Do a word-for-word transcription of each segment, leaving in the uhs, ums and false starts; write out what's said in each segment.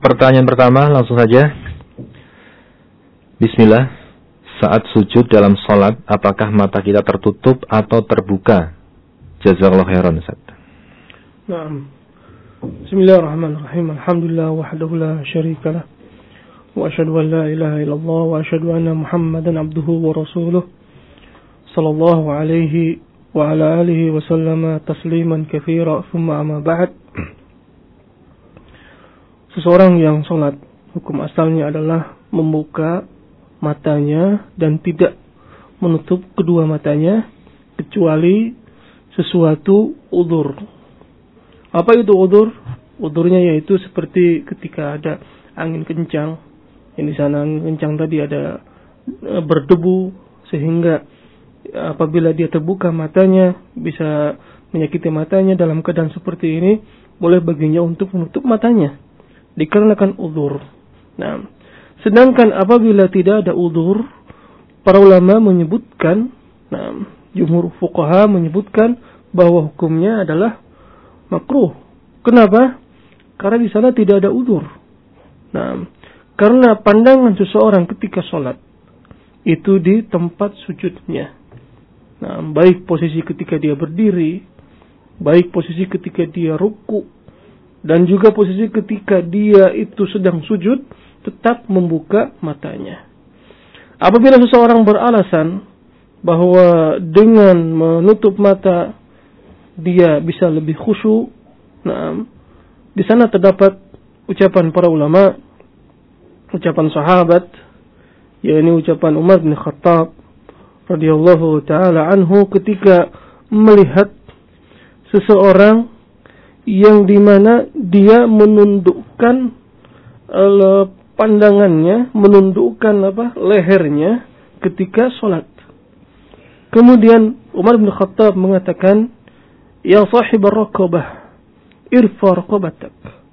Pertanyaan pertama langsung saja. Bismillah. Saat sujud dalam sholat, apakah mata kita tertutup atau terbuka? Jazakallahu khairan, Ustaz. Naam. Bismillahirrahmanirrahim. Alhamdulillah wahdahu la syarika lah. Wa asyhadu an la ilaha illallah wa asyhadu anna Muhammadan abduhu wa rasuluh. Sallallahu alaihi wa ala alihi wa sallama tasliman katsira. Tsumma amma ba'd. Seseorang yang sholat, hukum asalnya adalah membuka matanya dan tidak menutup kedua matanya kecuali sesuatu udzur. Apa itu udzur? Udzurnya yaitu seperti ketika ada angin kencang. Yang di sana angin kencang tadi ada e, berdebu sehingga apabila dia terbuka matanya bisa menyakiti matanya. Dalam keadaan seperti ini boleh baginya untuk menutup matanya dikarenakan udzur. Nah, sedangkan apabila tidak ada udzur, para ulama menyebutkan, nah, jumhur fuqaha menyebutkan bahwa hukumnya adalah makruh. Kenapa? Karena di sana tidak ada udzur. Nah, karena pandangan seseorang ketika sholat itu di tempat sujudnya. Nah, baik posisi ketika dia berdiri, baik posisi ketika dia ruku, dan juga posisi ketika dia itu sedang sujud, tetap membuka matanya. Apabila seseorang beralasan bahwa dengan menutup mata dia bisa lebih khusyuk, nah, di sana terdapat ucapan para ulama, ucapan sahabat, yakni ucapan Umar bin Khattab radhiyallahu taala anhu ketika melihat seseorang yang dimana dia menundukkan uh, pandangannya, menundukkan apa lehernya ketika sholat. Kemudian Umar bin Khattab mengatakan, Ya sahib ar-raqabah, irfa raqabatak.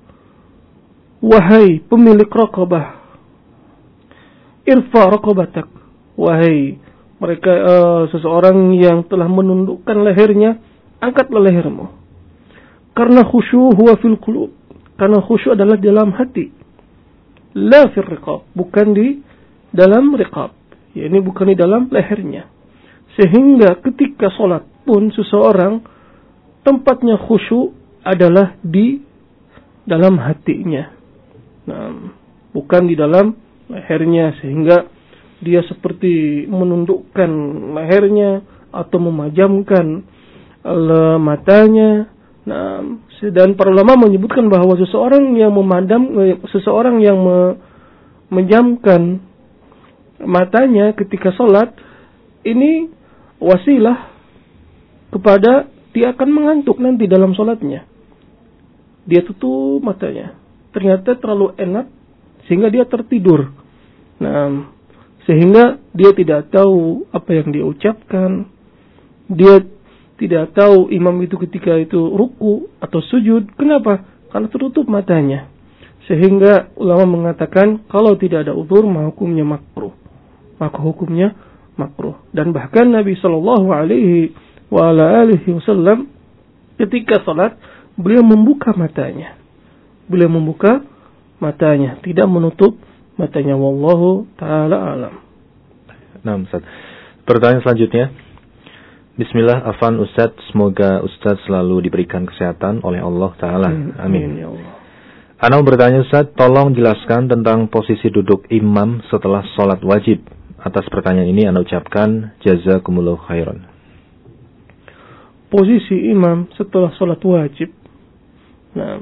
Wahai pemilik raqabah, irfa raqabatak. Wahai mereka uh, seseorang yang telah menundukkan lehernya, angkatlah lehermu. Karena khusyuk huwa fil qulub. Karena khusyuk adalah dalam hati. La fil riqab, bukan di dalam riqab. Ya, ini bukan di dalam lehernya. Sehingga ketika sholat pun seseorang tempatnya khusyuk adalah di dalam hatinya. Nah, bukan di dalam lehernya sehingga dia seperti menundukkan lehernya atau memajamkan matanya. Nah, dan para ulama menyebutkan bahwa seseorang yang memadam, seseorang yang me, menjamkan matanya ketika sholat, ini wasilah kepada dia akan mengantuk nanti dalam sholatnya. Dia tutup matanya, ternyata terlalu enak sehingga dia tertidur. Nah, sehingga dia tidak tahu apa yang dia ucapkan, dia tidak tahu imam itu ketika itu ruku atau sujud. Kenapa? Karena tertutup matanya. Sehingga ulama mengatakan kalau tidak ada udzur maka hukumnya makruh. Maka hukumnya makruh. Dan bahkan Nabi sallallahu alaihi wa ala alihi wasallam ketika salat beliau membuka matanya. Beliau membuka matanya, tidak menutup matanya. Wallahu taala alam. Nah, Ustaz. Pertanyaan selanjutnya. Bismillah, afan Ustaz, semoga Ustaz selalu diberikan kesehatan oleh Allah Ta'ala. Amin. Amin. Ya Allah. Ana bertanya Ustaz, tolong jelaskan tentang posisi duduk imam setelah sholat wajib. Atas pertanyaan ini Ana ucapkan jazakumullahu khairan. Posisi imam setelah sholat wajib. Nah,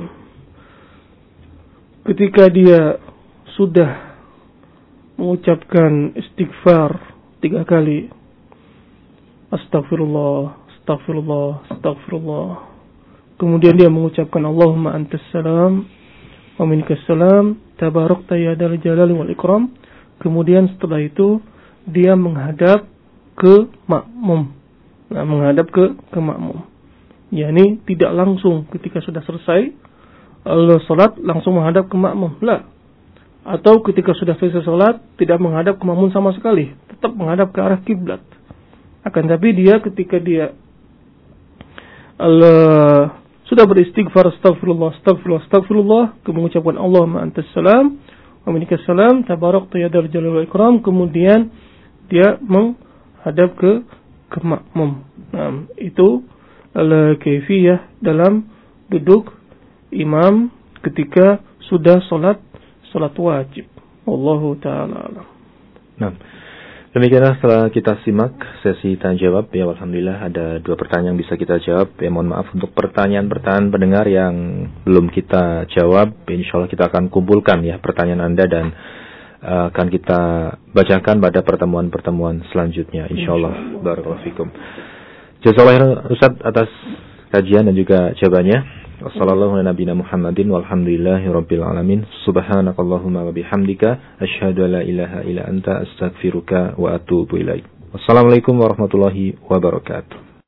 ketika dia sudah mengucapkan istighfar tiga kali, Astaghfirullah, astaghfirullah, astaghfirullah. Kemudian dia mengucapkan Allahumma antas salam wa minkas salam, tabarakta ya dzal jalali wal ikram. Kemudian setelah itu dia menghadap ke makmum. Nah, menghadap ke ke makmum. yakni tidak langsung ketika sudah selesai salat langsung menghadap ke makmum. La. Atau ketika sudah selesai salat tidak menghadap ke makmum sama sekali, tetap menghadap ke arah kiblat. Akan tapi dia ketika dia Allah, sudah beristighfar astagfirullah, astagfirullah, astagfirullah, kemudian mengucapkan Allahumma antas salam wa minkas salam, tabarakta ya dzal jalali wal ikram, kemudian dia menghadap ke ke makmum. Nah, itu al-kaifiyah dalam duduk imam ketika sudah salat salat wajib. Wallahu taala alam. Nah, demikianlah setelah kita simak sesi tanya jawab. Ya, alhamdulillah ada dua pertanyaan yang bisa kita jawab. Ya, mohon maaf untuk pertanyaan-pertanyaan pendengar yang belum kita jawab. Insyaallah kita akan kumpulkan ya pertanyaan Anda dan uh, akan kita bacakan pada pertemuan-pertemuan selanjutnya. Insyaallah. Barakallahu fikum. Jazakallahu Ustaz atas kajian dan juga jawabannya. Wassallallahu ala nabiyina Muhammadin walhamdulillahi rabbil alamin. Subhanakallahumma wa bihamdika asyhadu an la ilaha illa anta astaghfiruka wa atubu ilaik. Wassalamualaikum warahmatullahi wabarakatuh.